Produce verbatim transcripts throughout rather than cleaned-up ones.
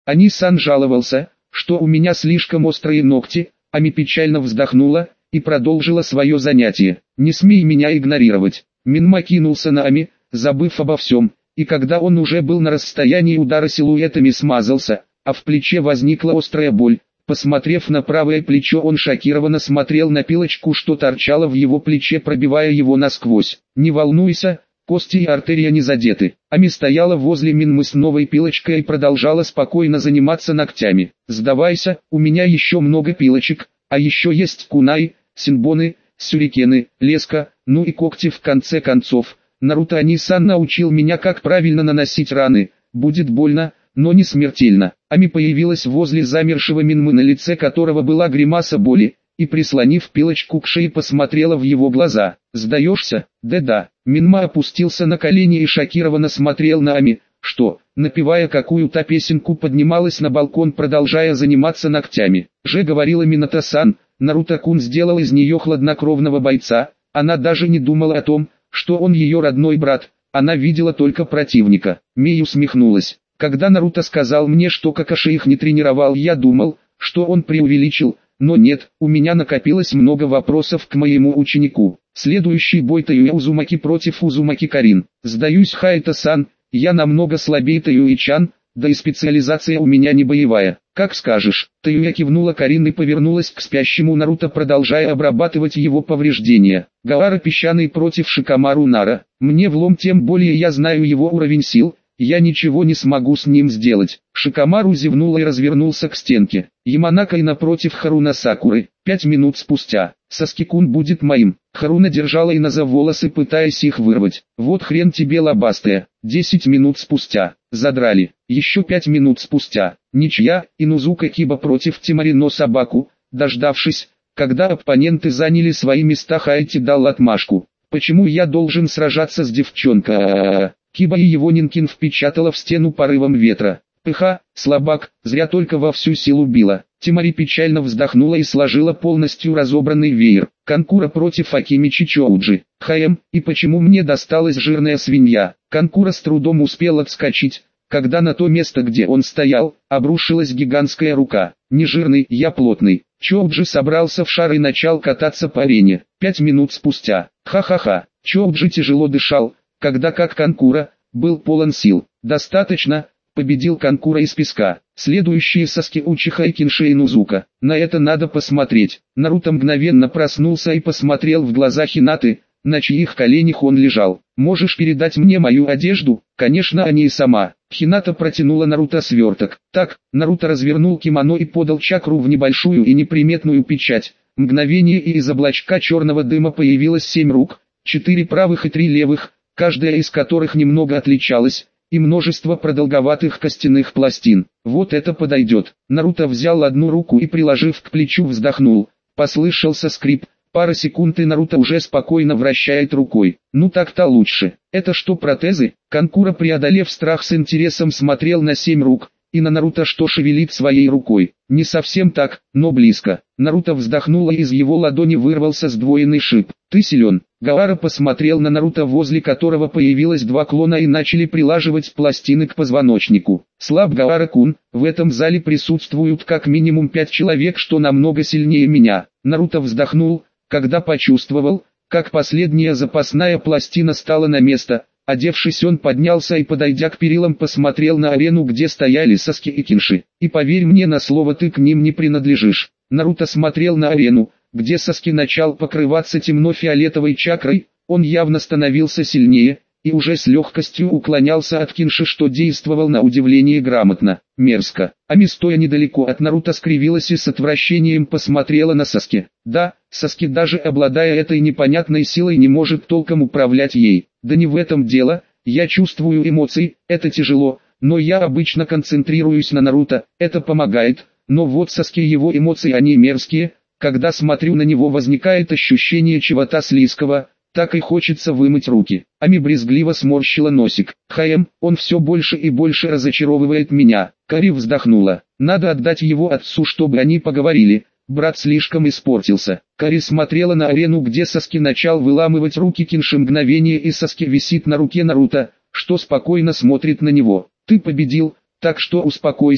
Они-сан жаловался, что у меня слишком острые ногти. Ами печально вздохнула и продолжила свое занятие. «Не смей меня игнорировать». Минма кинулся на Ами, забыв обо всем, и когда он уже был на расстоянии удара, силуэтами смазался, а в плече возникла острая боль. Посмотрев на правое плечо, он шокированно смотрел на пилочку, что торчала в его плече, пробивая его насквозь. «Не волнуйся, кости и артерия не задеты». Ами стояла возле Минмы с новой пилочкой и продолжала спокойно заниматься ногтями. «Сдавайся, у меня еще много пилочек, а еще есть кунай, синбоны, сюрикены, леска, ну и когти в конце концов. Наруто Ани-сан научил меня, как правильно наносить раны. Будет больно, но не смертельно». Ами появилась возле замершего Минмы, на лице которого была гримаса боли, и, прислонив пилочку к шее, посмотрела в его глаза. «Сдаешься?» «Да-да». Минма опустился на колени и шокированно смотрел на Ами, что, напевая какую-то песенку, поднималась на балкон, продолжая заниматься ногтями. «Же говорила Минато-сан, Наруто-кун сделал из нее хладнокровного бойца». Она даже не думала о том, что он ее родной брат, она видела только противника. Мей усмехнулась. «Когда Наруто сказал мне, что Какаши их не тренировал, я думал, что он преувеличил, но нет, у меня накопилось много вопросов к моему ученику. Следующий бой Таюя Узумаки против Узумаки Карин. Сдаюсь, Хайто-сан, я намного слабее Таюи-чан, да и специализация у меня не боевая». «Как скажешь». Таюя кивнула Карин и повернулась к спящему Наруто, продолжая обрабатывать его повреждения. «Гаара песчаный против Шикамару Нара. Мне влом, тем более я знаю его уровень сил, я ничего не смогу с ним сделать». Шикамару зевнула и развернулся к стенке. «Яманака и напротив Харуна Сакуры». Пять минут спустя. «Саски-кун будет моим». Харуна держала Ина за волосы, пытаясь их вырвать. «Вот хрен тебе, лобастая». Десять минут спустя. «Задрали». Еще пять минут спустя. Ничья. Инузука Киба против Тимарино Собаку. Дождавшись, когда оппоненты заняли свои места, Хайти дал отмашку. «Почему я должен сражаться с девчонкой?» Киба и его Нинкин впечатала в стену порывом ветра. «Пыха, слабак, зря только во всю силу била». Тимари печально вздохнула и сложила полностью разобранный веер. «Канкура против Акими Чичоуджи». «Хаем, и почему мне досталась жирная свинья?» Канкура с трудом успел отскочить, когда на то место, где он стоял, обрушилась гигантская рука. «Не жирный, я плотный». Чоуджи собрался в шар и начал кататься по арене. Пять минут спустя. Ха-ха-ха. Чоуджи тяжело дышал, когда, как Канкура, был полон сил. «Достаточно», победил Канкура из песка. Следующие Саски Учиха и Кинши Инузука. На это надо посмотреть. Наруто мгновенно проснулся и посмотрел в глаза Хинаты, на чьих коленях он лежал. «Можешь передать мне мою одежду?» «Конечно, а не и сама». Хината протянула Наруто сверток. Так, Наруто развернул кимоно и подал чакру в небольшую и неприметную печать. Мгновение, и из облачка черного дыма появилось семь рук, четыре правых и три левых, каждая из которых немного отличалась, и множество продолговатых костяных пластин. «Вот это подойдет». Наруто взял одну руку и, приложив к плечу, вздохнул. Послышался скрип. Пара секунд, и Наруто уже спокойно вращает рукой. «Ну так-то лучше». «Это что, протезы?» Канкура, преодолев страх, с интересом смотрел на семь рук, и на Наруто, что шевелит своей рукой. «Не совсем так, но близко». Наруто вздохнул, и из его ладони вырвался сдвоенный шип. «Ты силен». Гаара посмотрел на Наруто, возле которого появилось два клона и начали прилаживать пластины к позвоночнику. «Слаб, Гаара-кун, в этом зале присутствуют как минимум пять человек, что намного сильнее меня». Наруто вздохнул, когда почувствовал, как последняя запасная пластина стала на место. Одевшись, он поднялся и, подойдя к перилам, посмотрел на арену, где стояли Саски и Кинши. «И поверь мне на слово, ты к ним не принадлежишь». Наруто смотрел на арену, где Саски начал покрываться темно-фиолетовой чакрой. Он явно становился сильнее, и уже с легкостью уклонялся от Кинши, что действовал на удивление грамотно. Мерзко. Ами, стоя недалеко от Наруто, скривилась и с отвращением посмотрела на Саски. Да, Саски, даже обладая этой непонятной силой, не может толком управлять ей. «Да не в этом дело, я чувствую эмоции, это тяжело, но я обычно концентрируюсь на Наруто, это помогает, но вот Саски, его эмоции, они мерзкие, когда смотрю на него, возникает ощущение чего-то слизкого, так и хочется вымыть руки». Ами брезгливо сморщила носик. «Хаем, он все больше и больше разочаровывает меня». Кари вздохнула. «Надо отдать его отцу, чтобы они поговорили. Брат слишком испортился». Кари смотрела на арену, где Саски начал выламывать руки Кинши. Мгновение, и Саски висит на руке Наруто, что спокойно смотрит на него. «Ты победил, так что успокойся,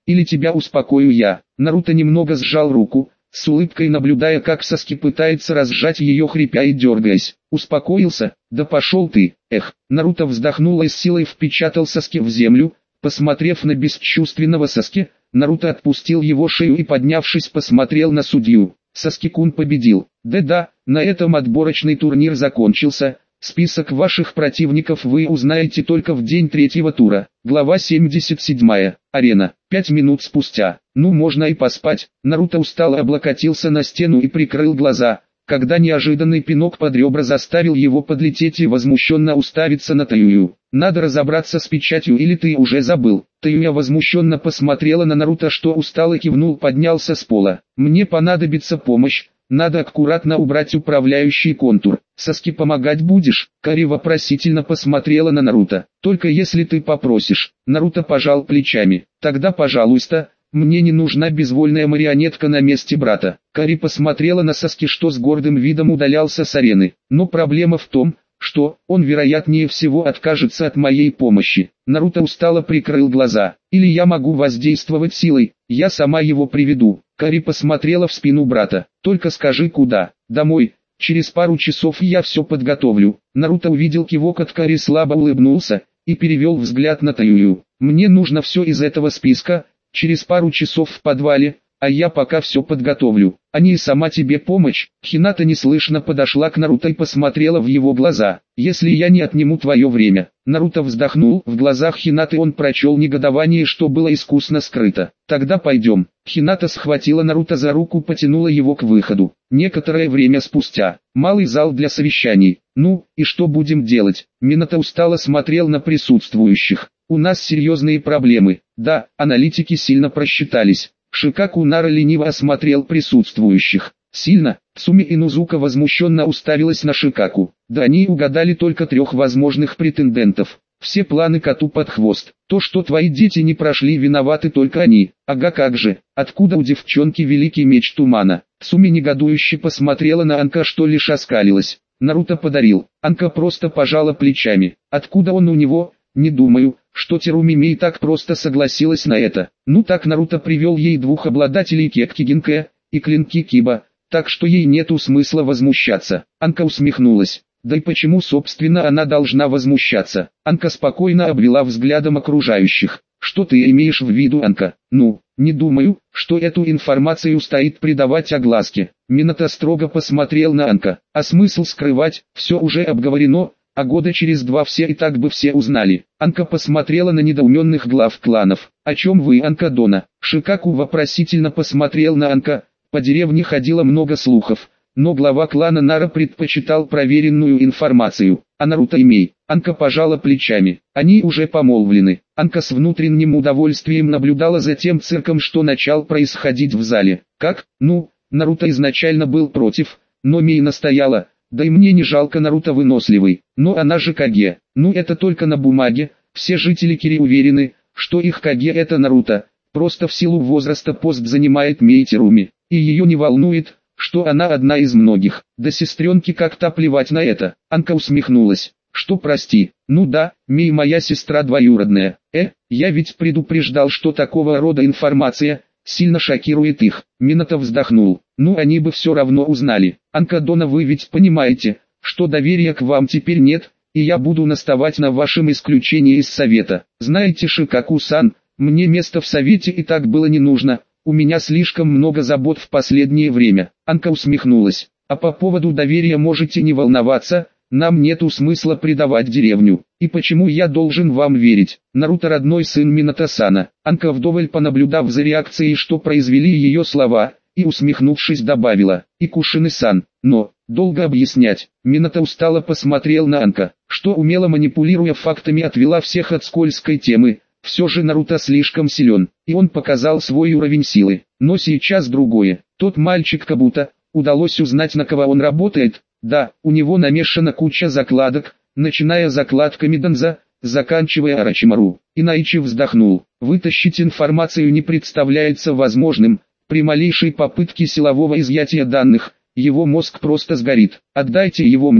или тебя успокою я. Наруто немного сжал руку, с улыбкой наблюдая, как Саски пытается разжать ее, хрипя и дергаясь. Успокоился? Да пошел ты. Эх. Наруто вздохнул и с силой впечатал Саски в землю. Посмотрев на бесчувственного Саски, Наруто отпустил его шею и, поднявшись, посмотрел на судью. Саски-кун победил. Да-да, на этом отборочный турнир закончился. Список ваших противников вы узнаете только в день третьего тура. Глава семьдесят семь. Арена. Пять минут спустя. Ну, можно и поспать. Наруто устало облокотился на стену и прикрыл глаза, когда неожиданный пинок под ребра заставил его подлететь и возмущенно уставиться на Таюю. Надо разобраться с печатью, или ты уже забыл? Таюя возмущенно посмотрела на Наруто, что устало кивнул, поднялся с пола. Мне понадобится помощь. Надо аккуратно убрать управляющий контур. Саски, помогать будешь? Кари вопросительно посмотрела на Наруто. Только если ты попросишь. Наруто пожал плечами. Тогда пожалуйста, мне не нужна безвольная марионетка на месте брата. Кари посмотрела на Саски, что с гордым видом удалялся с арены. Но проблема в том, что он вероятнее всего откажется от моей помощи. Наруто устало прикрыл глаза. Или я могу воздействовать силой, я сама его приведу. Кари посмотрела в спину брата. Только скажи, куда? Домой. Через пару часов я все подготовлю. Наруто увидел кивок от Кари, слабо улыбнулся и перевел взгляд на Таюю. Мне нужно все из этого списка. Через пару часов в подвале, а я пока все подготовлю. Они и сама тебе помощь. Хината неслышно подошла к Наруто и посмотрела в его глаза. Если я не отниму твое время. Наруто вздохнул, в глазах Хинаты он прочел негодование, что было искусно скрыто. Тогда пойдем. Хината схватила Наруто за руку, потянула его к выходу. Некоторое время спустя. Малый зал для совещаний. Ну, и что будем делать? Минато устало смотрел на присутствующих. У нас серьезные проблемы. Да, аналитики сильно просчитались. Шикаку Нара лениво осмотрел присутствующих. Сильно? Цуми Инузука возмущенно уставилась на Шикаку. Да они угадали только трех возможных претендентов. Все планы коту под хвост. То, что твои дети не прошли, виноваты только они. Ага, как же. Откуда у девчонки великий меч тумана? Цуми негодующе посмотрела на Анка, что лишь оскалилась. Наруто подарил. Анка просто пожала плечами. Откуда он у него? Не думаю, что Теруми Мей так просто согласилась на это. Ну так Наруто привел ей двух обладателей кекки Гинке и клинки Киба, так что ей нету смысла возмущаться. Анка усмехнулась. Да и почему собственно она должна возмущаться? Анка спокойно обвела взглядом окружающих. Что ты имеешь в виду, Анка? Ну, не думаю, что эту информацию стоит придавать огласке. Минато строго посмотрел на Анка. А смысл скрывать? Все уже обговорено. А года через два все и так бы все узнали. Анка посмотрела на недоуменных глав кланов. О чем вы, Анка Дона? Шикаку вопросительно посмотрел на Анка. По деревне ходило много слухов, но глава клана Нара предпочитал проверенную информацию. А Наруто и Мей? Анка пожала плечами. Они уже помолвлены. Анка с внутренним удовольствием наблюдала за тем цирком, что начал происходить в зале. Как? Ну, Наруто изначально был против, но Мей настояла. Да и мне не жалко, Наруто выносливый, но она же Каге. Ну это только на бумаге. Все жители Кири уверены, что их Каге это Наруто. Просто в силу возраста пост занимает Мей Теруми. И ее не волнует, что она одна из многих. Да сестренке как-то плевать на это. Анка усмехнулась. Что прости? Ну да, Мей моя сестра двоюродная. Э, я ведь предупреждал, что такого рода информация сильно шокирует их. Минато вздохнул. Ну они бы все равно узнали. Анка Дона, вы ведь понимаете, что доверия к вам теперь нет, и я буду наставать на вашем исключении из совета. Знаете, Шикаку-сан, мне место в совете и так было не нужно, у меня слишком много забот в последнее время. Анка усмехнулась. А по поводу доверия можете не волноваться, нам нету смысла предавать деревню. И почему я должен вам верить? Наруто родной сын Минато-сана. Анка, вдоволь понаблюдав за реакцией, что произвели ее слова, и усмехнувшись добавила, и Кушины-сан, но, долго объяснять. Минато устало посмотрел на Анка, что умело манипулируя фактами отвела всех от скользкой темы. Все же Наруто слишком силен, и он показал свой уровень силы. Но сейчас другое. Тот мальчик Кабуто, удалось узнать, на кого он работает. Да, у него намешана куча закладок, начиная закладками Донза, заканчивая Орочимару. Инаичи вздохнул. Вытащить информацию не представляется возможным. При малейшей попытке силового изъятия данных, его мозг просто сгорит. Отдайте его мне.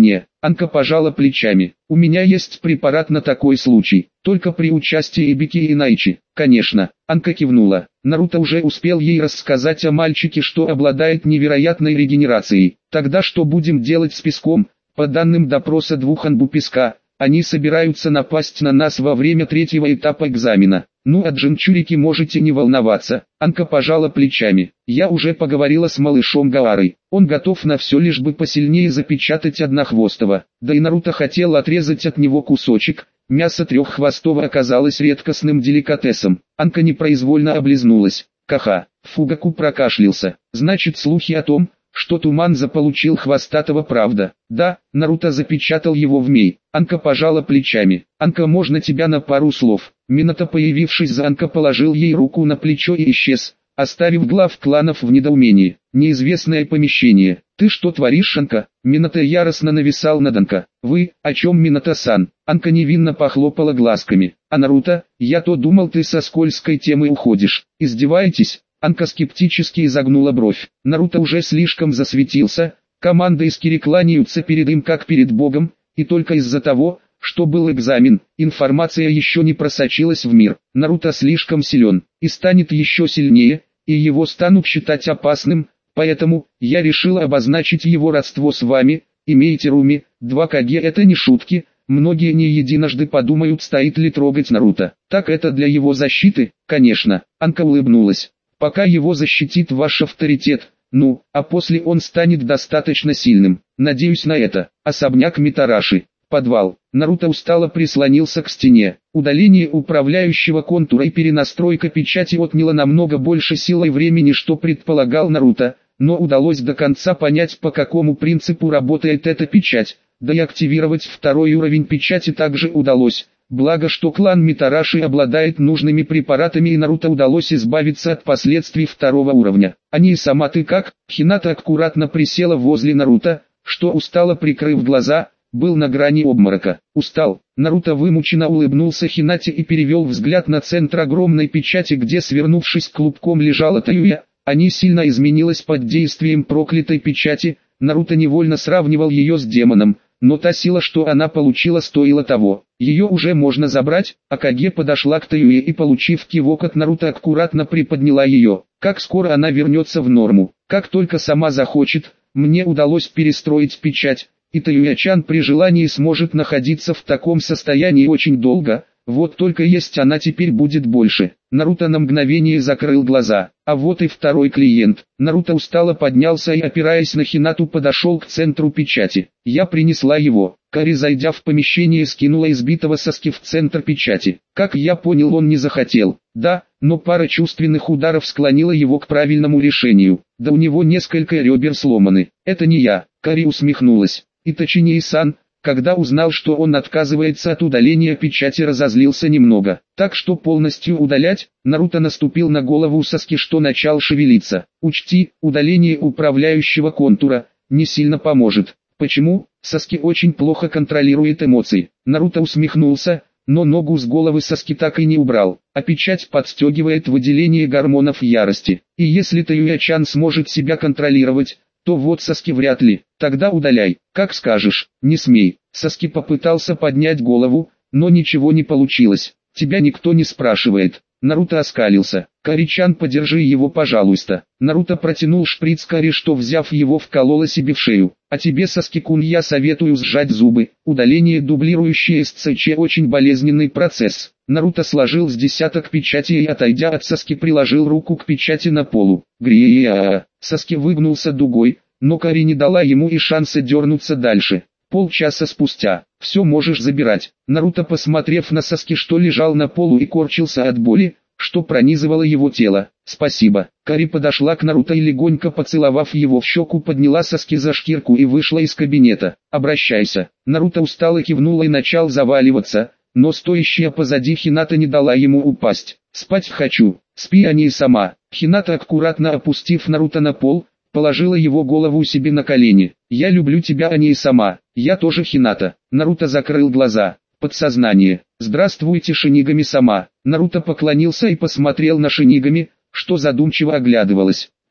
Анка пожала плечами. У меня есть препарат на такой случай, только при участии Эбики и Найчи. Конечно, Анка кивнула. Наруто уже успел ей рассказать о мальчике, что обладает невероятной регенерацией. Тогда что будем делать с песком? По данным допроса двух Анбу песка, они собираются напасть на нас во время третьего этапа экзамена. Ну, о Джинчурике можете не волноваться. Анка пожала плечами. Я уже поговорила с малышом Гаарой. Он готов на все, лишь бы посильнее запечатать Однохвостого. Да и Наруто хотел отрезать от него кусочек. Мясо Треххвостого оказалось редкостным деликатесом. Анка непроизвольно облизнулась. Ха-ха. Фугаку прокашлялся. Значит, слухи о том, что Туман заполучил Хвостатого, правда? Да, Наруто запечатал его в Мей. Анка пожала плечами. Анка, можно тебя на пару слов? Минато, появившись за Анка, положил ей руку на плечо и исчез, оставив глав кланов в недоумении. Неизвестное помещение. Ты что творишь, Анка? Минато яростно нависал над Анка. Вы, о чем, Минато-сан? Анка невинно похлопала глазками. А Наруто, я то думал, ты со скользкой темы уходишь. Издеваетесь? Анка скептически изогнула бровь. Наруто уже слишком засветился, команда из Кири кланяются перед им как перед богом, и только из-за того, что был экзамен, информация еще не просочилась в мир. Наруто слишком силен, и станет еще сильнее, и его станут считать опасным, поэтому я решила обозначить его родство с вами. Имейте Руми, два Каге, это не шутки. Многие не единожды подумают, стоит ли трогать Наруто. Так это для его защиты? Конечно. Анка улыбнулась. Пока его защитит ваш авторитет, ну, а после он станет достаточно сильным. Надеюсь на это. Особняк Митараши. Подвал. Наруто устало прислонился к стене. Удаление управляющего контура и перенастройка печати отняло намного больше сил и времени, что предполагал Наруто, но удалось до конца понять, по какому принципу работает эта печать, да и активировать второй уровень печати также удалось. Благо, что клан Митараши обладает нужными препаратами, и Наруто удалось избавиться от последствий второго уровня. Они и сама ты как? Хината аккуратно присела возле Наруто, что устало прикрыв глаза, был на грани обморока. Устал. Наруто вымученно улыбнулся Хинате и перевел взгляд на центр огромной печати, где, свернувшись клубком, лежала Таюя. Они сильно изменилась под действием проклятой печати. Наруто невольно сравнивал ее с демоном, но та сила, что она получила, стоила того. Ее уже можно забрать. Акаге подошла к Таюе и, получив кивок от Наруто, аккуратно приподняла ее. Как скоро она вернется в норму? Как только сама захочет. Мне удалось перестроить печать, и Таюя-чан при желании сможет находиться в таком состоянии очень долго. Вот только есть она теперь будет больше. Наруто на мгновение закрыл глаза. А вот и второй клиент. Наруто устало поднялся и, опираясь на Хинату, подошел к центру печати. Я принесла его. Кари, зайдя в помещение, скинула избитого Саски в центр печати. Как я понял, он не захотел. Да, но пара чувственных ударов склонила его к правильному решению. Да у него несколько ребер сломаны. Это не я. Кари усмехнулась. Итачини-сан, когда узнал, что он отказывается от удаления печати, разозлился немного. Так что полностью удалять? Наруто наступил на голову Саски, что начал шевелиться. Учти, удаление управляющего контура не сильно поможет. Почему? Саски очень плохо контролирует эмоции. Наруто усмехнулся, но ногу с головы Саски так и не убрал. А печать подстегивает выделение гормонов ярости. И если Таюя-чан сможет себя контролировать, то вот Саски вряд ли. Тогда удаляй, как скажешь, не смей. Саски попытался поднять голову, но ничего не получилось. Тебя никто не спрашивает. Наруто оскалился. Кари-чан, подержи его, пожалуйста. Наруто протянул шприц Кари, что, взяв его, вколола себе в шею. А тебе, Саски-кун, я советую сжать зубы. Удаление дублирующее эс цэ че очень болезненный процесс. Наруто сложил с десяток печатей и, отойдя от Саски, приложил руку к печати на полу. Грия. Саски выгнулся дугой, но Кари не дала ему и шанса дернуться дальше. Полчаса спустя. Все можешь забирать. Наруто, посмотрев на Саски, что лежал на полу и корчился от боли, что пронизывало его тело. Спасибо. Кари подошла к Наруто и, легонько поцеловав его в щеку, подняла Саски за шкирку и вышла из кабинета. Обращайся. Наруто устало кивнула и начал заваливаться, но стоящая позади Хината не дала ему упасть. Спать хочу. Спи, а не сама. Хината, аккуратно опустив Наруто на пол, положила его голову себе на колени. «Я люблю тебя, а не сама. Я тоже, Хината». Наруто закрыл глаза. Подсознание. «Здравствуйте, Шинигами-сама». Наруто поклонился и посмотрел на Шинигами, что задумчиво оглядывалась.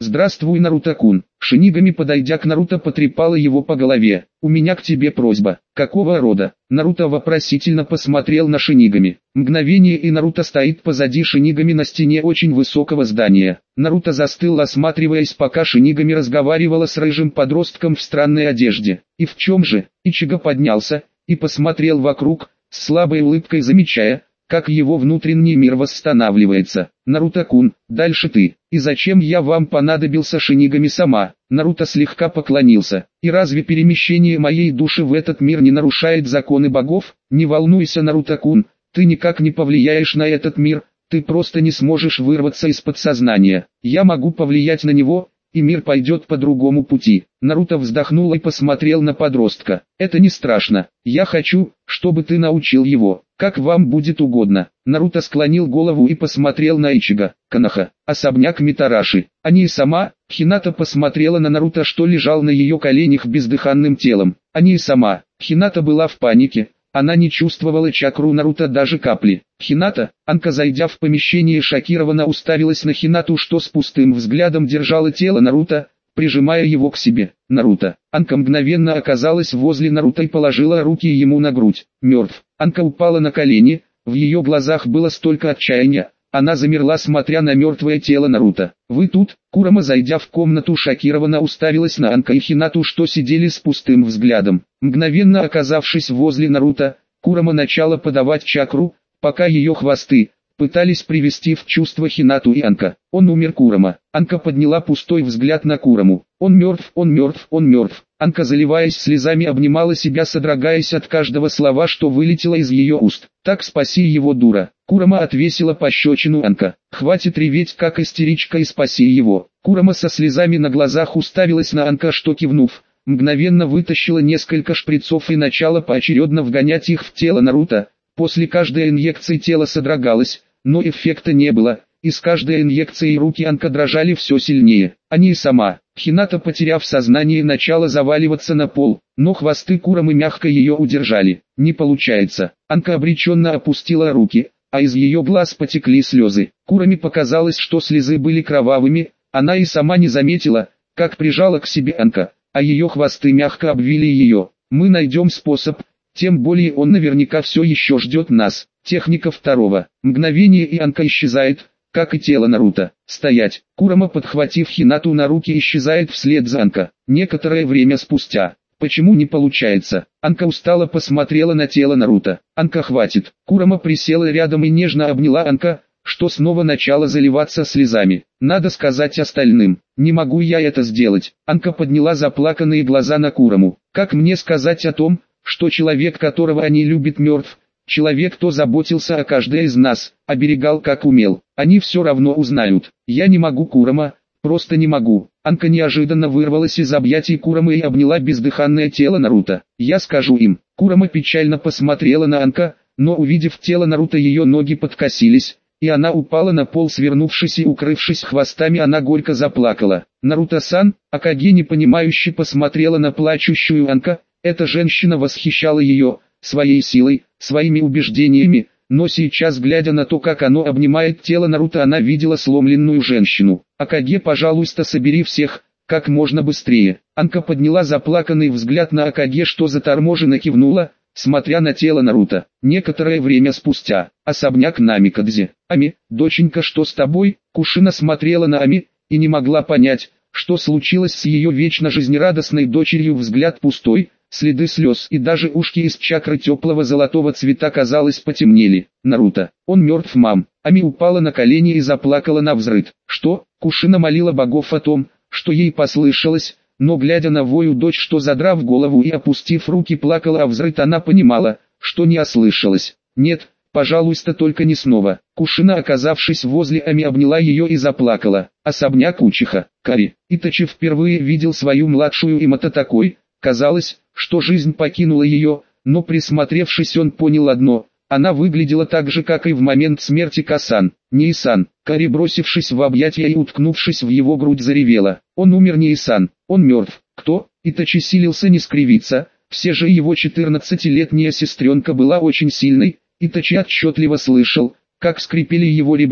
«Здравствуй, Наруто-кун». Шинигами, подойдя к Наруто, потрепала его по голове. «У меня к тебе просьба». «Какого рода?» Наруто вопросительно посмотрел на Шинигами. Мгновение, и Наруто стоит позади Шинигами на стене очень высокого здания. Наруто застыл, осматриваясь, пока Шинигами разговаривала с рыжим подростком в странной одежде. «И в чем же?» Ичиго поднялся и посмотрел вокруг, с слабой улыбкой замечая, как его внутренний мир восстанавливается. «Наруто-кун, дальше ты. И зачем я вам понадобился?» Шинигами сама. Наруто слегка поклонился. «И разве перемещение моей души в этот мир не нарушает законы богов?» «Не волнуйся, Наруто-кун, ты никак не повлияешь на этот мир, ты просто не сможешь вырваться из подсознания. Я могу повлиять на него, и мир пойдет по другому пути». Наруто вздохнул и посмотрел на подростка. «Это не страшно. Я хочу, чтобы ты научил его. Как вам будет угодно». Наруто склонил голову и посмотрел на Ичиго. «Коноха, особняк Митараши». Они и сама. Хината посмотрела на Наруто, что лежал на ее коленях бездыханным телом. Они и сама. Хината была в панике. Она не чувствовала чакру Наруто даже капли. «Хината?» Анка, зайдя в помещение, шокированно уставилась на Хинату, что с пустым взглядом держала тело Наруто, прижимая его к себе. «Наруто». Анка мгновенно оказалась возле Наруто и положила руки ему на грудь. «Мертв». Анка упала на колени, в ее глазах было столько отчаяния. Она замерла, смотря на мертвое тело Наруто. «Вы тут?» Курама, зайдя в комнату, шокированно уставилась на Анка и Хинату, что сидели с пустым взглядом. Мгновенно оказавшись возле Наруто, Курама начала подавать чакру, пока ее хвосты пытались привести в чувство Хинату и Анка. «Он умер, Курама». Анка подняла пустой взгляд на Кураму. «Он мертв, он мертв, он мертв». Анка, заливаясь слезами, обнимала себя, содрогаясь от каждого слова, что вылетело из ее уст. «Так спаси его, дура». Курама отвесила пощечину Анка. «Хватит реветь, как истеричка, и спаси его». Курама со слезами на глазах уставилась на Анка, что, кивнув, мгновенно вытащила несколько шприцов и начала поочередно вгонять их в тело Наруто. После каждой инъекции тело содрогалось, но эффекта не было, и с каждой инъекцией руки Анка дрожали все сильнее. Они и сама. Хината, потеряв сознание, начала заваливаться на пол, но хвосты Курамы мягко ее удержали. «Не получается». Анка обреченно опустила руки, а из ее глаз потекли слезы. Кураме показалось, что слезы были кровавыми, она и сама не заметила, как прижала к себе Анка, а ее хвосты мягко обвили ее. «Мы найдем способ, тем более он наверняка все еще ждет нас». Техника второго. Мгновение, и Анка исчезает, как и тело Наруто. «Стоять!» Курама, подхватив Хинату на руки, исчезает вслед за Анка. Некоторое время спустя. «Почему не получается?» Анка устало посмотрела на тело Наруто. «Анка, хватит!» Курама присела рядом и нежно обняла Анка, что снова начала заливаться слезами. «Надо сказать остальным. Не могу я это сделать». Анка подняла заплаканные глаза на Кураму. «Как мне сказать о том, что человек, которого они любят, мертв? Человек, кто заботился о каждой из нас, оберегал как умел. Они все равно узнают. Я не могу, Курама, просто не могу». Анка неожиданно вырвалась из объятий Курамы и обняла бездыханное тело Наруто. «Я скажу им». Курама печально посмотрела на Анка, но, увидев тело Наруто, ее ноги подкосились, и она упала на пол, свернувшись и укрывшись хвостами, она горько заплакала. «Наруто-сан», Акаге непонимающе посмотрела на плачущую Анка. Эта женщина восхищала ее своей силой, своими убеждениями, но сейчас, глядя на то, как оно обнимает тело Наруто, она видела сломленную женщину. «Акаге, пожалуйста, собери всех, как можно быстрее». Анка подняла заплаканный взгляд на Акаге, что заторможенно кивнула, смотря на тело Наруто. Некоторое время спустя. Особняк Намикадзе. «Ами, доченька, что с тобой?» Кушина смотрела на Ами и не могла понять, что случилось с ее вечно жизнерадостной дочерью. Взгляд пустой, следы слез, и даже ушки из чакры теплого золотого цвета, казалось, потемнели. «Наруто, он мертв, мам». Ами упала на колени и заплакала навзрыд. «Что?» Кушина молила богов о том, что ей послышалось, но, глядя на вою дочь, что, задрав голову и опустив руки, плакала а взрыд, она понимала, что не ослышалась. «Нет, пожалуйста, только не снова». Кушина, оказавшись возле Ами, обняла ее и заплакала. Особняк Учиха. Кари. Итачи впервые видел свою младшую Имата такой. Казалось, что жизнь покинула ее, но, присмотревшись, он понял одно: она выглядела так же, как и в момент смерти Касан. «Ниисан». Кари, бросившись в объятия и уткнувшись в его грудь, заревела. «Он умер, Ниисан, он мертв». «Кто?» Итачи силился не скривиться, все же его четырнадцатилетняя сестренка была очень сильной. Итачи отчетливо слышал, как скрипели его ребра,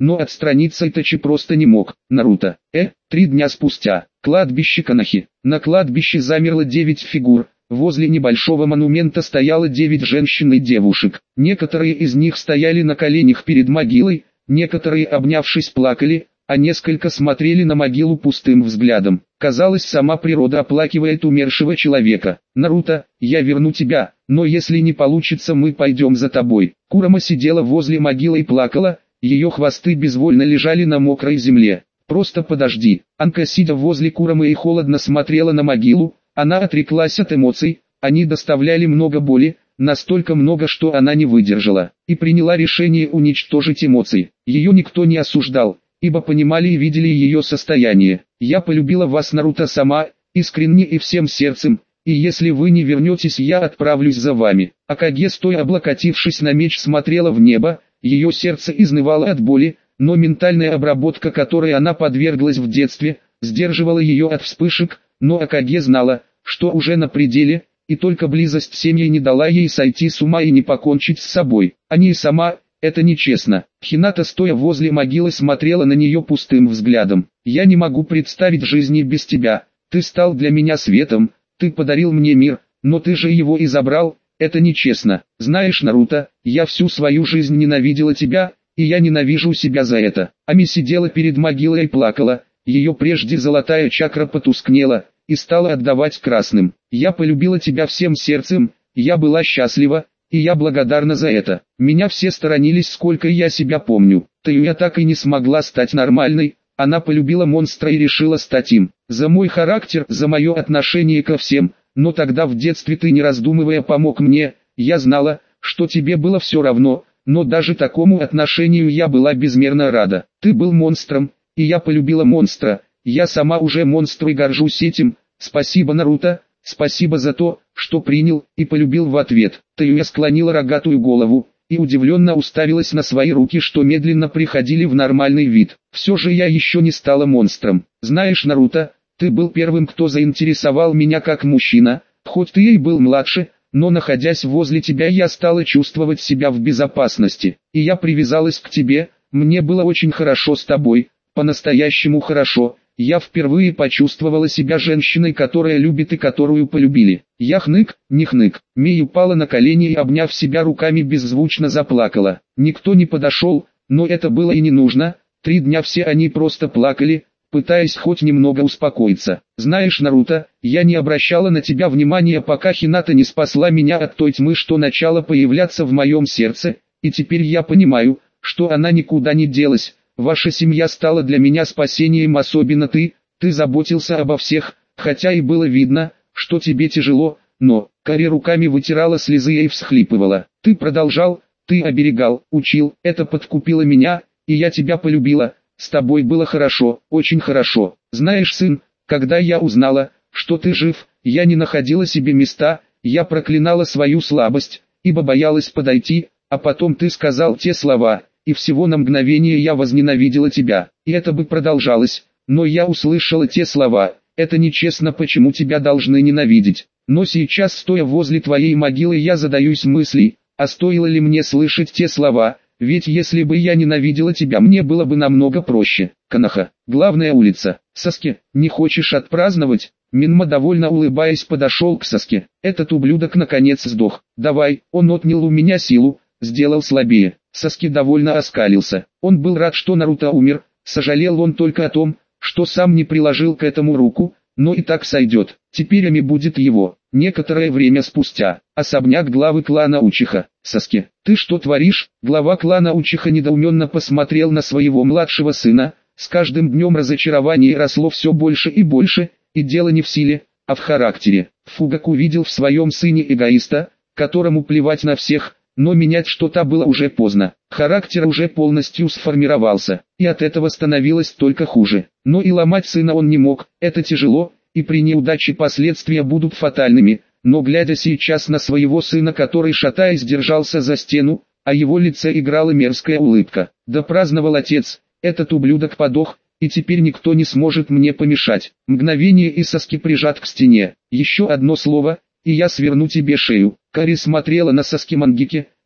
но отстраниться Итачи просто не мог. Наруто. Э, три дня спустя. Кладбище Канахи. На кладбище замерло девять фигур. Возле небольшого монумента стояло девять женщин и девушек. Некоторые из них стояли на коленях перед могилой, некоторые, обнявшись, плакали, а несколько смотрели на могилу пустым взглядом. Казалось, сама природа оплакивает умершего человека. «Наруто, я верну тебя, но если не получится, мы пойдем за тобой». Курама сидела возле могилы и плакала, ее хвосты безвольно лежали на мокрой земле. «Просто подожди». Анка, сидя возле Курамы и холодно смотрела на могилу, она отреклась от эмоций, они доставляли много боли, настолько много, что она не выдержала, и приняла решение уничтожить эмоции. Ее никто не осуждал, ибо понимали и видели ее состояние. «Я полюбила вас, Наруто, сама, искренне и всем сердцем, и если вы не вернетесь, я отправлюсь за вами». Акаге, стоя облокотившись на меч, смотрела в небо, ее сердце изнывало от боли, но ментальная обработка, которой она подверглась в детстве, сдерживала ее от вспышек, но Акаге знала, что уже на пределе, и только близость семьи не дала ей сойти с ума и не покончить с собой. А не и сама, это нечестно. Хината, стоя возле могилы, смотрела на нее пустым взглядом. «Я не могу представить жизни без тебя, ты стал для меня светом, ты подарил мне мир, но ты же его и забрал, это нечестно. Знаешь, Наруто, я всю свою жизнь ненавидела тебя, и я ненавижу себя за это». Ами сидела перед могилой и плакала, ее прежде золотая чакра потускнела и стала отдавать красным. «Я полюбила тебя всем сердцем, я была счастлива, и я благодарна за это. Меня все сторонились, сколько я себя помню. Таюя так и не смогла стать нормальной, она полюбила монстра и решила стать им. За мой характер, за мое отношение ко всем, но тогда в детстве ты, не раздумывая, помог мне, я знала, что тебе было все равно, но даже такому отношению я была безмерно рада. Ты был монстром, и я полюбила монстра, я сама уже монстр и горжусь этим. Спасибо, Наруто, спасибо за то, что принял и полюбил в ответ». Таюя склонила рогатую голову и удивленно уставилась на свои руки, что медленно приходили в нормальный вид. «Все же я еще не стала монстром. Знаешь, Наруто, ты был первым, кто заинтересовал меня как мужчина, хоть ты и был младше, но находясь возле тебя, я стала чувствовать себя в безопасности, и я привязалась к тебе, мне было очень хорошо с тобой, по-настоящему хорошо». Я впервые почувствовала себя женщиной, которая любит и которую полюбили. Я хнык, не хнык. Мей упала на колени и, обняв себя руками, беззвучно заплакала. Никто не подошел, но это было и не нужно. Три дня все они просто плакали, пытаясь хоть немного успокоиться. «Знаешь, Наруто, я не обращала на тебя внимания, пока Хината не спасла меня от той тьмы, что начала появляться в моем сердце, и теперь я понимаю, что она никуда не делась. Ваша семья стала для меня спасением, особенно ты, ты заботился обо всех, хотя и было видно, что тебе тяжело, но...» Кари руками вытирала слезы и всхлипывала. «Ты продолжал, ты оберегал, учил, это подкупило меня, и я тебя полюбила, с тобой было хорошо, очень хорошо. Знаешь, сын, когда я узнала, что ты жив, я не находила себе места, я проклинала свою слабость, ибо боялась подойти, а потом ты сказал те слова, и всего на мгновение я возненавидела тебя, и это бы продолжалось, но я услышала те слова, это нечестно, почему тебя должны ненавидеть. Но сейчас, стоя возле твоей могилы, я задаюсь мыслью, а стоило ли мне слышать те слова, ведь если бы я ненавидела тебя, мне было бы намного проще. Канаха, главная улица. Саске, не хочешь отпраздновать?» Минма, довольно улыбаясь, подошел к Саске. «Этот ублюдок наконец сдох. Давай, он отнял у меня силу, сделал слабее». Саске довольно оскалился. Он был рад, что Наруто умер, сожалел он только о том, что сам не приложил к этому руку, но и так сойдет. Теперь Ами будет его. Некоторое время спустя. Особняк главы клана Учиха. «Саске, ты что творишь?» Глава клана Учиха недоуменно посмотрел на своего младшего сына. С каждым днем разочарование росло все больше и больше, и дело не в силе, а в характере. Фугаку видел в своем сыне эгоиста, которому плевать на всех, но менять что-то было уже поздно. Характер уже полностью сформировался, и от этого становилось только хуже. Но и ломать сына он не мог, это тяжело, и при неудаче последствия будут фатальными. Но глядя сейчас на своего сына, который, шатаясь, держался за стену, а его лице играла мерзкая улыбка. «Да праздновал отец, этот ублюдок подох, и теперь никто не сможет мне помешать». Мгновение, и Саски прижат к стене. «Еще одно слово, и я сверну тебе шею». Кари смотрела на Саски Мангики,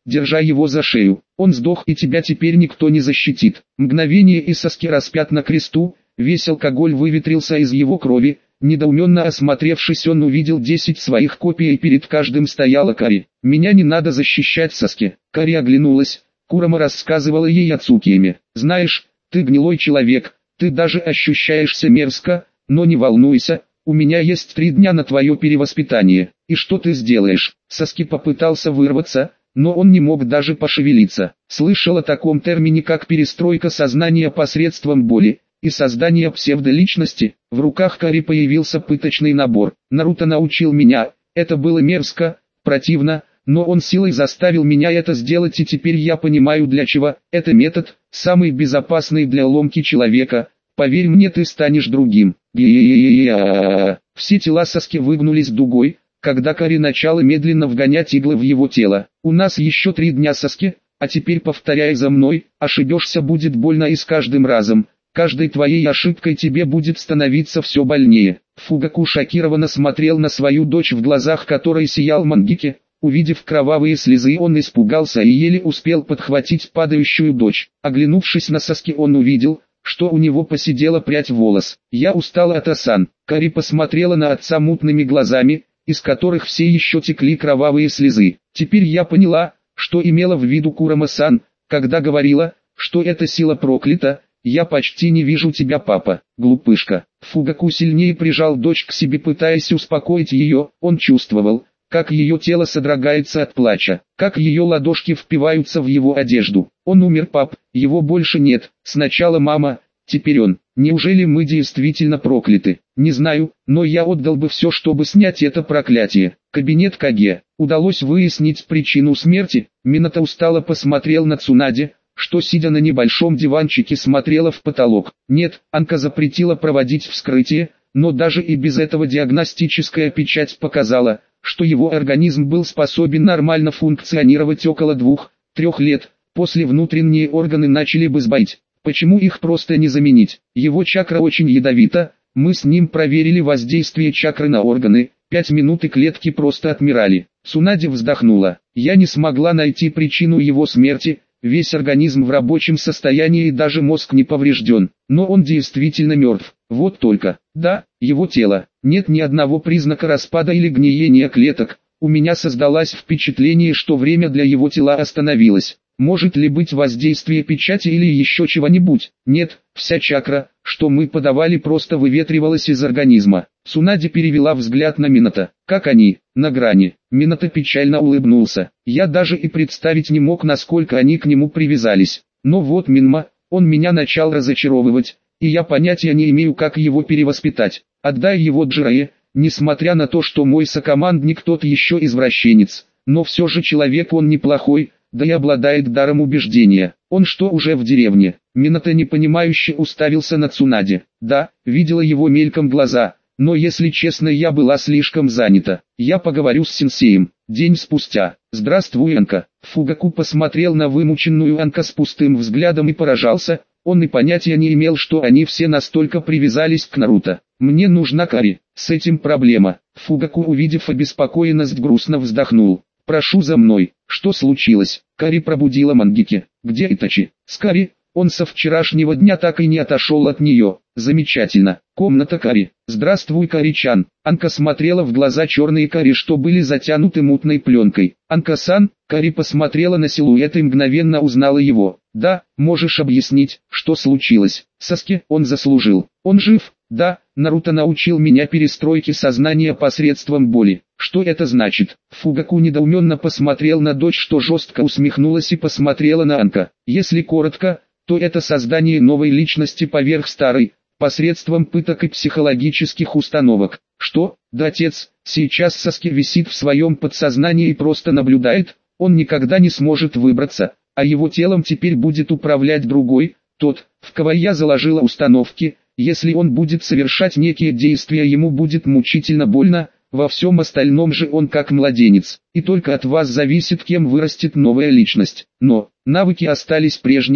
держа его за шею. Он сдох, и тебя теперь никто не защитит. Мгновение, и Саски распят на кресту, весь алкоголь выветрился из его крови. Недоуменно осмотревшись, он увидел десять своих копий, и перед каждым стояла Кари. «Меня не надо защищать, Саски». Кари оглянулась. Курама рассказывала ей о Цукияме. «Знаешь, ты гнилой человек, ты даже ощущаешься мерзко, но не волнуйся, у меня есть три дня на твое перевоспитание. И что ты сделаешь?» Саски попытался вырваться, но он не мог даже пошевелиться. Слышал о таком термине, как перестройка сознания посредством боли и создание псевдоличности. В руках Кари появился пыточный набор. «Наруто научил меня, это было мерзко, противно, но он силой заставил меня это сделать, и теперь я понимаю, для чего. Это метод, самый безопасный для ломки человека. Поверь мне, ты станешь другим». Все тела Саски выгнулись дугой, когда Кари начала медленно вгонять иглы в его тело. «У нас еще три дня, Саски, а теперь повторяй за мной, ошибешься, будет больно, и с каждым разом, каждой твоей ошибкой тебе будет становиться все больнее». Фугаку шокированно смотрел на свою дочь, в глазах которой сиял Мангеки. Увидев кровавые слезы, он испугался и еле успел подхватить падающую дочь. Оглянувшись на Саски, он увидел, что у него поседела прядь волос. «Я устала от Асан». Кари посмотрела на отца мутными глазами, из которых все еще текли кровавые слезы. «Теперь я поняла, что имела в виду Курама-сан, когда говорила, что эта сила проклята. Я почти не вижу тебя, папа, глупышка». Фугаку сильнее прижал дочь к себе, пытаясь успокоить ее. Он чувствовал, как ее тело содрогается от плача, как ее ладошки впиваются в его одежду. «Он умер, пап, его больше нет. Сначала мама, теперь он. Неужели мы действительно прокляты? Не знаю, но я отдал бы все, чтобы снять это проклятие». Кабинет Каге. Удалось выяснить причину смерти. Минато устало посмотрел на Цунаде, что, сидя на небольшом диванчике, смотрела в потолок. Нет, Анка запретила проводить вскрытие, но даже и без этого диагностическая печать показала, что его организм был способен нормально функционировать около двух-трех лет. После внутренние органы начали бы сбоить. Почему их просто не заменить? Его чакра очень ядовита. Мы с ним проверили воздействие чакры на органы. Пять минут и клетки просто отмирали. Цунаде вздохнула. Я не смогла найти причину его смерти. Весь организм в рабочем состоянии, и даже мозг не поврежден. Но он действительно мертв. Вот только, да, его тело. Нет ни одного признака распада или гниения клеток. У меня создалось впечатление, что время для его тела остановилось. Может ли быть воздействие печати или еще чего-нибудь? Нет, вся чакра, что мы подавали, просто выветривалась из организма. Цунаде перевела взгляд на Минато. Как они, на грани. Минато печально улыбнулся. Я даже и представить не мог, насколько они к нему привязались. Но вот Минма, он меня начал разочаровывать, и я понятия не имею, как его перевоспитать. Отдай его Джирае, несмотря на то, что мой сокомандник тот еще извращенец. Но все же человек он неплохой, да и обладает даром убеждения. Он что, уже в деревне? Минато непонимающе уставился на Цунаде. Да, видела его мельком глаза, но если честно, я была слишком занята. Я поговорю с сенсеем. День спустя. Здравствуй, Анка. Фугаку посмотрел на вымученную Анка с пустым взглядом и поражался. Он и понятия не имел, что они все настолько привязались к Наруто. Мне нужна Кари. С этим проблема. Фугаку, увидев обеспокоенность, грустно вздохнул. Прошу за мной. Что случилось? Кари пробудила Мангеки. Где Итачи? С Кари. Он со вчерашнего дня так и не отошел от нее. Замечательно. Комната Кари. Здравствуй, Кари-чан. Анка смотрела в глаза черные Кари, что были затянуты мутной пленкой. Анка-сан. Кари посмотрела на силуэт и мгновенно узнала его. Да, можешь объяснить, что случилось? Саски, он заслужил. Он жив? Да, Наруто научил меня перестройке сознания посредством боли. Что это значит? Фугаку недоуменно посмотрел на дочь, что жестко усмехнулась и посмотрела на Анка. Если коротко, то это создание новой личности поверх старой, посредством пыток и психологических установок. Что? Да, отец, сейчас Саски висит в своем подсознании и просто наблюдает, он никогда не сможет выбраться, а его телом теперь будет управлять другой, тот, в кого я заложила установки. Если он будет совершать некие действия, ему будет мучительно больно, во всем остальном же он как младенец, и только от вас зависит, кем вырастет новая личность. Но навыки остались прежними,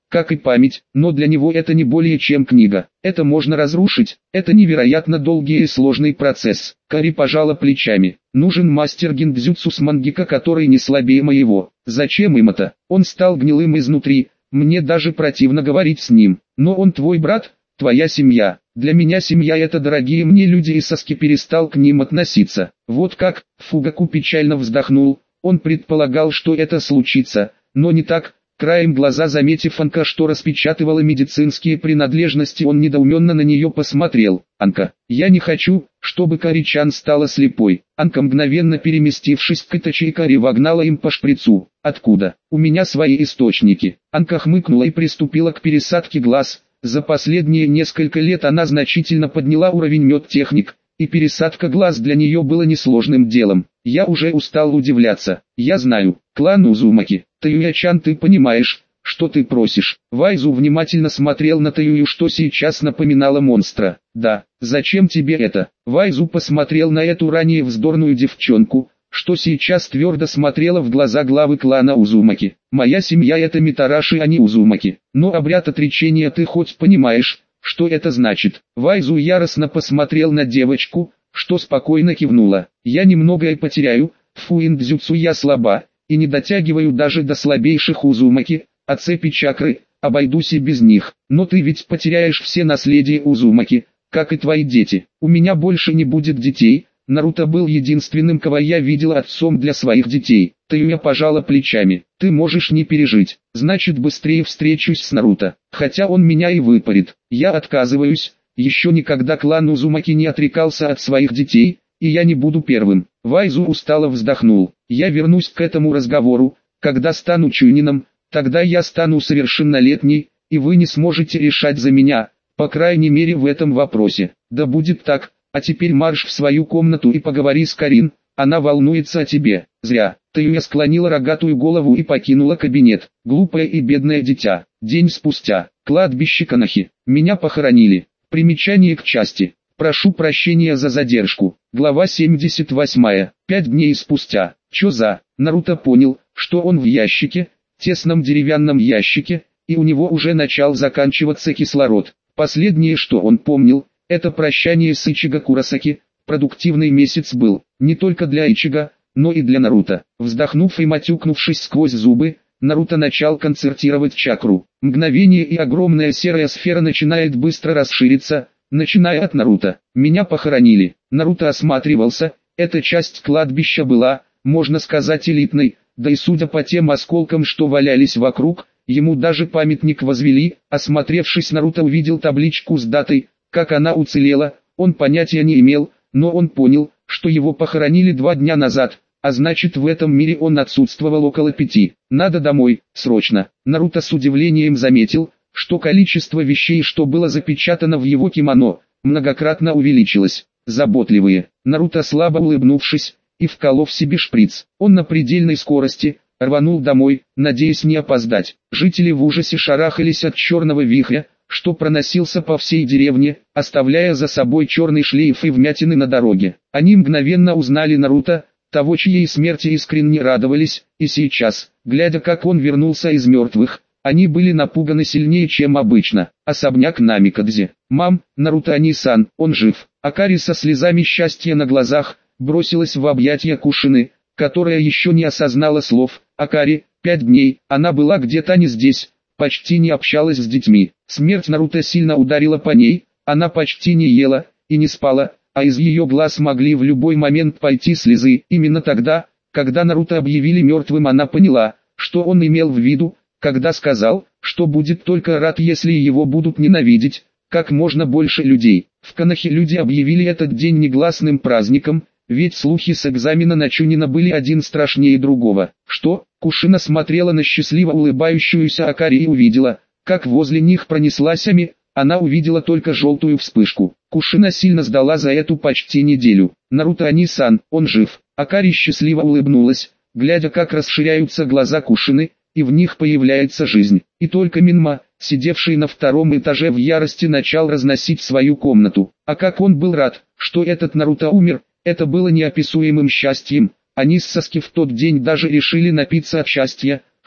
как и память, но для него это не более чем книга. Это можно разрушить, это невероятно долгий и сложный процесс. Кари пожала плечами. Нужен мастер гиндзюцу с мангека, который не слабее моего. Зачем им это? Он стал гнилым изнутри, мне даже противно говорить с ним. Но он твой брат, твоя семья. Для меня семья это дорогие мне люди, и Саски перестал к ним относиться. Вот как, Фугаку печально вздохнул, он предполагал, что это случится, но не так. Краем глаза заметив Анка, что распечатывала медицинские принадлежности, он недоуменно на нее посмотрел. «Анка, я не хочу, чтобы Кари-чан стала слепой». Анка, мгновенно переместившись к Итачи и Кари, вогнала им по шприцу. «Откуда? У меня свои источники». Анка хмыкнула и приступила к пересадке глаз. За последние несколько лет она значительно подняла уровень медтехник, и пересадка глаз для нее была несложным делом. Я уже устал удивляться. Я знаю, клан Узумаки. Таюя-чан, ты понимаешь, что ты просишь? Вайзу внимательно смотрел на Таюю, что сейчас напоминало монстра. Да, зачем тебе это? Вайзу посмотрел на эту ранее вздорную девчонку, что сейчас твердо смотрела в глаза главы клана Узумаки. Моя семья это Митараши, а не Узумаки. Но обряд отречения ты хоть понимаешь, что это значит? Вайзу яростно посмотрел на девочку, что спокойно кивнула. Я немногое потеряю, в фуиндзюцу я слаба, и не дотягиваю даже до слабейших Узумаки, а цепи чакры, обойдусь и без них. Но ты ведь потеряешь все наследие Узумаки, как и твои дети. У меня больше не будет детей. Наруто был единственным, кого я видела отцом для своих детей. Таюя пожала плечами. Ты можешь не пережить, значит быстрее встречусь с Наруто, хотя он меня и выпарит. Я отказываюсь, еще никогда клан Узумаки не отрекался от своих детей, и я не буду первым. Вайзу устало вздохнул. Я вернусь к этому разговору, когда стану чунином, тогда я стану совершеннолетней, и вы не сможете решать за меня, по крайней мере в этом вопросе. Да будет так, а теперь марш в свою комнату и поговори с Карин, она волнуется о тебе. Зря. Таюя склонила рогатую голову и покинула кабинет. Глупое и бедное дитя. День спустя. Кладбище Канахи. Меня похоронили. Примечание к части. Прошу прощения за задержку. Глава семьдесят восемь. Пять дней спустя. Чё за? Наруто понял, что он в ящике, тесном деревянном ящике, и у него уже начал заканчиваться кислород. Последнее, что он помнил, это прощание с Ичиго Куросаки. Продуктивный месяц был, не только для Ичиго, но и для Наруто. Вздохнув и матюкнувшись сквозь зубы, Наруто начал концертировать чакру. Мгновение, и огромная серая сфера начинает быстро расшириться, начиная от Наруто. Меня похоронили. Наруто осматривался, эта часть кладбища была, можно сказать, элитной, да и судя по тем осколкам, что валялись вокруг, ему даже памятник возвели. Осмотревшись, Наруто увидел табличку с датой, как она уцелела, он понятия не имел, но он понял, что его похоронили два дня назад, а значит в этом мире он отсутствовал около пяти. Надо домой, срочно. Наруто с удивлением заметил, что количество вещей, что было запечатано в его кимоно, многократно увеличилось. Заботливые. Наруто, слабо улыбнувшись и вколов себе шприц, он на предельной скорости рванул домой, надеясь не опоздать. Жители в ужасе шарахались от черного вихря, что проносился по всей деревне, оставляя за собой черный шлейф и вмятины на дороге. Они мгновенно узнали Наруто, того, чьей смерти искренне радовались, и сейчас, глядя, как он вернулся из мертвых, они были напуганы сильнее, чем обычно. Особняк Намикадзе. «Мам, Наруто Ани-сан, он жив». Акари со слезами счастья на глазах бросилась в объятия Кушины, которая еще не осознала слов. Акари, пять дней, она была где-то не здесь, почти не общалась с детьми. Смерть Наруто сильно ударила по ней, она почти не ела и не спала, а из ее глаз могли в любой момент пойти слезы. Именно тогда, когда Наруто объявили мертвым, она поняла, что он имел в виду, когда сказал, что будет только рад, если его будут ненавидеть как можно больше людей. В Канахе люди объявили этот день негласным праздником, ведь слухи с экзамена на Чунина были один страшнее другого. Что? Кушина смотрела на счастливо улыбающуюся Акари и увидела, как возле них пронеслась Ами. Она увидела только желтую вспышку. Кушина сильно сдала за эту почти неделю. Наруто Ани-сан, он жив. Акари счастливо улыбнулась, глядя, как расширяются глаза Кушины, и в них появляется жизнь. И только Минма, сидевший на втором этаже в ярости, начал разносить свою комнату. А как он был рад, что этот Наруто умер, это было неописуемым счастьем. Они с Саски в тот день даже решили напиться от счастья,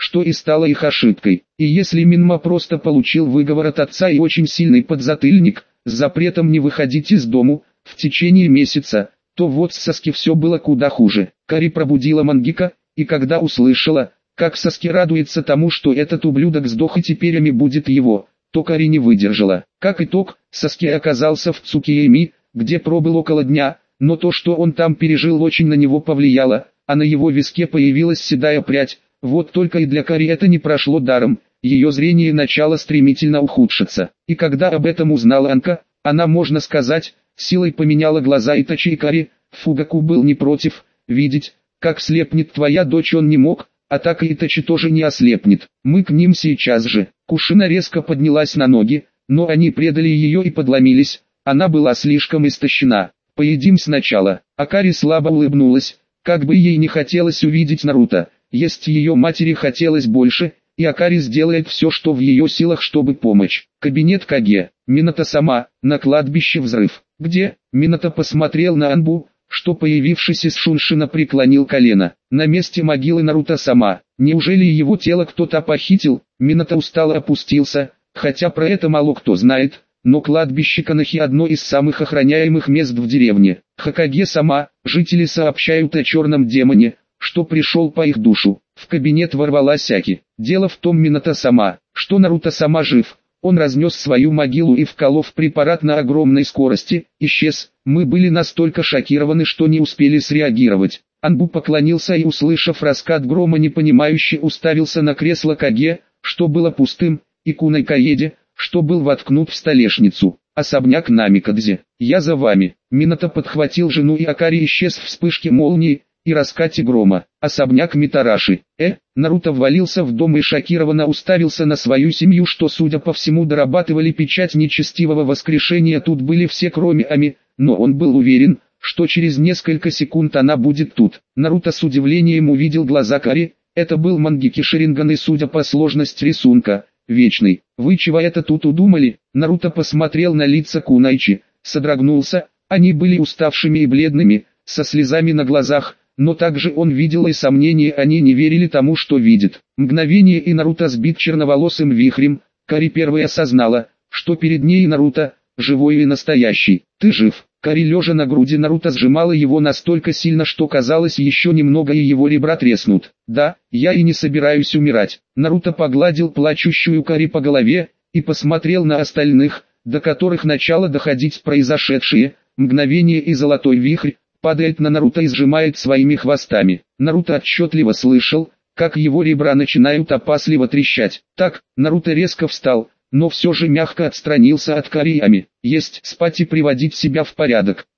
что и стало их ошибкой. И если Минма просто получил выговор от отца и очень сильный подзатыльник, с запретом не выходить из дому, в течение месяца, то вот с Саски все было куда хуже. Кари пробудила Мангика, и когда услышала, как Саски радуется тому, что этот ублюдок сдох и теперь Ами будет его, то Кари не выдержала. Как итог, Саски оказался в Цукиэми, где пробыл около дня, но то, что он там пережил, очень на него повлияло, а на его виске появилась седая прядь. Вот только и для Кари это не прошло даром, ее зрение начало стремительно ухудшиться. И когда об этом узнала Анка, она, можно сказать, силой поменяла глаза Итачи и Кари. Фугаку был не против, видеть, как слепнет твоя дочь он не мог, а так и Итачи тоже не ослепнет. Мы к ним сейчас же. Кушина резко поднялась на ноги, но они предали ее и подломились, она была слишком истощена. Поедим сначала. Акари слабо улыбнулась, как бы ей не хотелось увидеть Наруто. Есть ее матери хотелось больше, и Акари сделает все, что в ее силах, чтобы помочь. Кабинет Каге. Минато сама, на кладбище взрыв. Где? Минато посмотрел на Анбу, что появившись из Шуншина преклонил колено. На месте могилы Наруто сама. Неужели его тело кто-то похитил? Минато устало опустился, хотя про это мало кто знает, но кладбище Канахи одно из самых охраняемых мест в деревне. Хокаге сама, жители сообщают о черном демоне, что пришел по их душу. В кабинет ворвалась Аки. Дело в том, Минато сама, что Наруто сама жив. Он разнес свою могилу и, вколов препарат на огромной скорости, исчез. Мы были настолько шокированы, что не успели среагировать. Анбу поклонился и, услышав раскат грома, непонимающе уставился на кресло Каге, что было пустым, и Кунай Каеде, что был воткнут в столешницу. Особняк Намикадзе. Я за вами. Минато подхватил жену, и Акари исчез в вспышке молнии и раскате грома. Особняк Митараши. Э, Наруто ввалился в дом и шокированно уставился на свою семью, что, судя по всему, дорабатывали печать нечестивого воскрешения. Тут были все, кроме Ами, но он был уверен, что через несколько секунд она будет тут. Наруто с удивлением увидел глаза Кари. Это был Мангеки Шаринган, и, судя по сложности рисунка, вечный. Вы чего это тут удумали? Наруто посмотрел на лица Кунайчи, содрогнулся. Они были уставшими и бледными, со слезами на глазах. Но также он видел и сомнения, они не верили тому, что видит. Мгновение, и Наруто сбит черноволосым вихрем. Кари первой осознала, что перед ней Наруто, живой и настоящий. Ты жив. Кари, лежа на груди Наруто, сжимала его настолько сильно, что казалось, еще немного и его ребра треснут. Да, я и не собираюсь умирать. Наруто погладил плачущую Кари по голове и посмотрел на остальных, до которых начало доходить произошедшее. Мгновение, и золотой вихрь падает на Наруто и сжимает своими хвостами. Наруто отчетливо слышал, как его ребра начинают опасливо трещать. Так, Наруто резко встал, но все же мягко отстранился от Кари и Ами. Есть, спать и приводить себя в порядок.